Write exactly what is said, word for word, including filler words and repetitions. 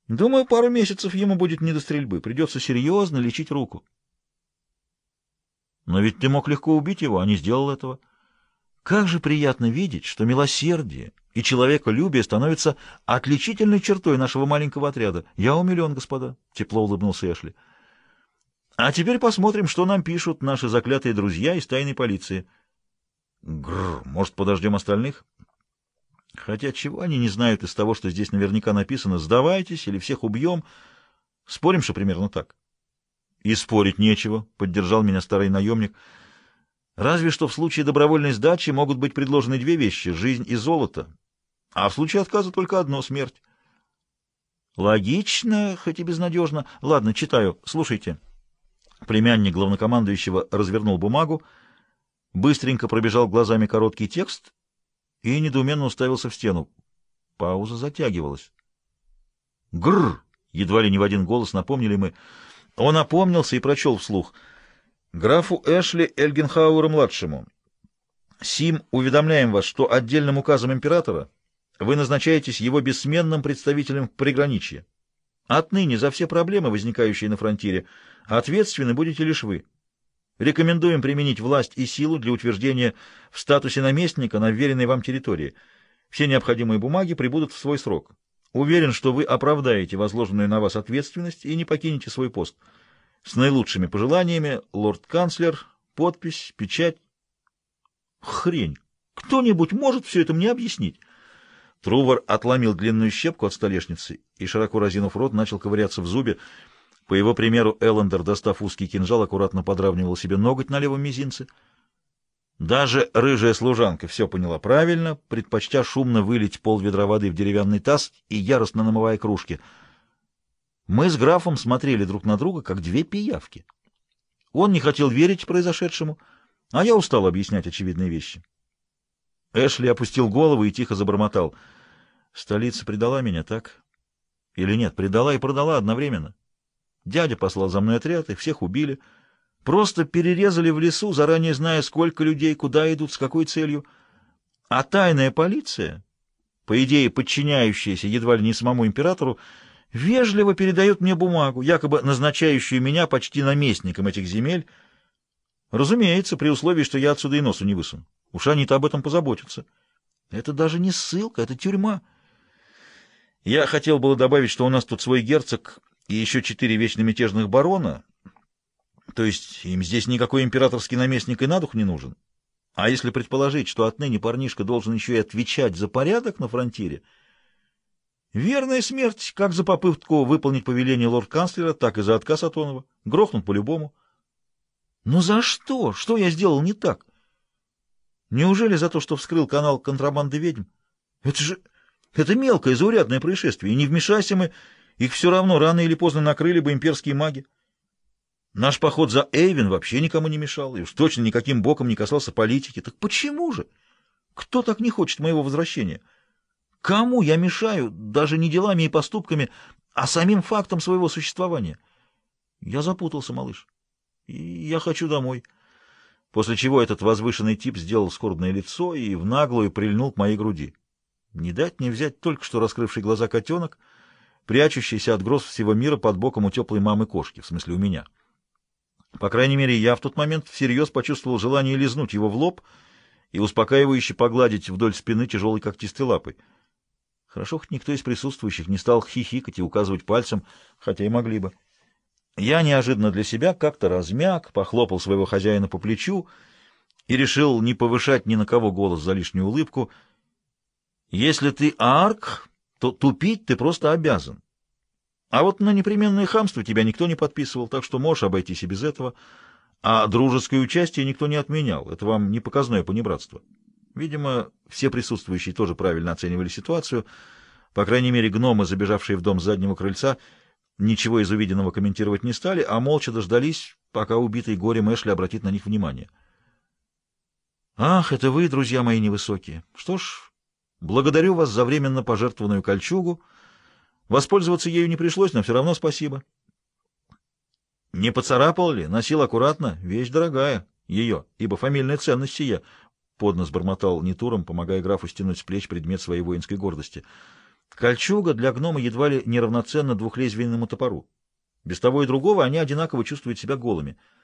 Думаю, пару месяцев ему будет не до стрельбы. Придется серьезно лечить руку. Но ведь ты мог легко убить его, а не сделал этого. Как же приятно видеть, что милосердие и человеколюбие становятся отличительной чертой нашего маленького отряда. Я умилен, господа, — тепло улыбнулся Эшли. А теперь посмотрим, что нам пишут наши заклятые друзья из тайной полиции. Гррр, может, подождем остальных? Хотя чего они не знают из того, что здесь наверняка написано «сдавайтесь» или «всех убьем». Спорим, что примерно так? И спорить нечего, — поддержал меня старый наемник. Разве что в случае добровольной сдачи могут быть предложены две вещи — жизнь и золото, а в случае отказа только одно — смерть. Логично, хоть и безнадежно. Ладно, читаю. Слушайте. Племянник главнокомандующего развернул бумагу, быстренько пробежал глазами короткий текст и недоуменно уставился в стену. Пауза затягивалась. Гррр! Едва ли не в один голос напомнили мы. Он опомнился и прочел вслух. Графу Эшли Эльгенхауэру-младшему. Сим уведомляем вас, что отдельным указом императора вы назначаетесь его бессменным представителем в приграничье. Отныне за все проблемы, возникающие на фронтире, ответственны будете лишь вы. Рекомендуем применить власть и силу для утверждения в статусе наместника на вверенной вам территории. Все необходимые бумаги прибудут в свой срок. Уверен, что вы оправдаете возложенную на вас ответственность и не покинете свой пост. С наилучшими пожеланиями, лорд-канцлер, подпись, печать. Хрень! Кто-нибудь может все это мне объяснить? Трувор отломил длинную щепку от столешницы и, широко разинув рот, начал ковыряться в зубе. По его примеру, Эллендер, достав узкий кинжал, аккуратно подравнивал себе ноготь на левом мизинце. Даже рыжая служанка все поняла правильно, предпочтя шумно вылить полведра воды в деревянный таз и яростно намывая кружки. Мы с графом смотрели друг на друга, как две пиявки. Он не хотел верить произошедшему, а я устал объяснять очевидные вещи. Эшли опустил голову и тихо забормотал. Столица предала меня, так? Или нет, предала и продала одновременно. Дядя послал за мной отряд, их всех убили. Просто перерезали в лесу, заранее зная, сколько людей, куда идут, с какой целью. А тайная полиция, по идее подчиняющаяся едва ли не самому императору, вежливо передает мне бумагу, якобы назначающую меня почти наместником этих земель. Разумеется, при условии, что я отсюда и носу не высуну. Уж они-то об этом позаботятся. Это даже не ссылка, это тюрьма. Я хотел было добавить, что у нас тут свой герцог и еще четыре вечно мятежных барона, то есть им здесь никакой императорский наместник и на дух не нужен. А если предположить, что отныне парнишка должен еще и отвечать за порядок на фронтире, верная смерть, как за попытку выполнить повеление лорд-канцлера, так и за отказ Атонова. Грохнут по-любому. Но за что? Что я сделал не так? Неужели за то, что вскрыл канал контрабанды ведьм? Это же... это мелкое, заурядное происшествие, и не вмешайся мы, их все равно рано или поздно накрыли бы имперские маги. Наш поход за Эйвен вообще никому не мешал, и уж точно никаким боком не касался политики. Так почему же? Кто так не хочет моего возвращения? Кому я мешаю, даже не делами и поступками, а самим фактом своего существования? Я запутался, малыш, и я хочу домой. После чего этот возвышенный тип сделал скорбное лицо и в наглую прильнул к моей груди. Не дать не взять только что раскрывший глаза котенок, прячущийся от гроз всего мира под боком у теплой мамы-кошки, в смысле у меня. По крайней мере, я в тот момент всерьез почувствовал желание лизнуть его в лоб и успокаивающе погладить вдоль спины тяжелой когтистой лапой. Хорошо, хоть никто из присутствующих не стал хихикать и указывать пальцем, хотя и могли бы. Я неожиданно для себя как-то размяк, похлопал своего хозяина по плечу и решил не повышать ни на кого голос за лишнюю улыбку. Если ты арк, то тупить ты просто обязан. А вот на непременное хамство тебя никто не подписывал, так что можешь обойтись и без этого. А дружеское участие никто не отменял. Это вам не показное понебратство. Видимо, все присутствующие тоже правильно оценивали ситуацию. По крайней мере, гномы, забежавшие в дом с заднего крыльца, ничего из увиденного комментировать не стали, а молча дождались, пока убитый горем Эшли обратит на них внимание. «Ах, это вы, друзья мои невысокие! Что ж, благодарю вас за временно пожертвованную кольчугу. Воспользоваться ею не пришлось, но все равно спасибо». «Не поцарапал ли? Носил аккуратно. Вещь дорогая. Ее, ибо фамильная ценность сия», — поднос бормотал Нитуром, помогая графу стянуть с плеч предмет своей воинской гордости. Кольчуга для гнома едва ли неравноценна двухлезвийному топору. Без того и другого они одинаково чувствуют себя голыми.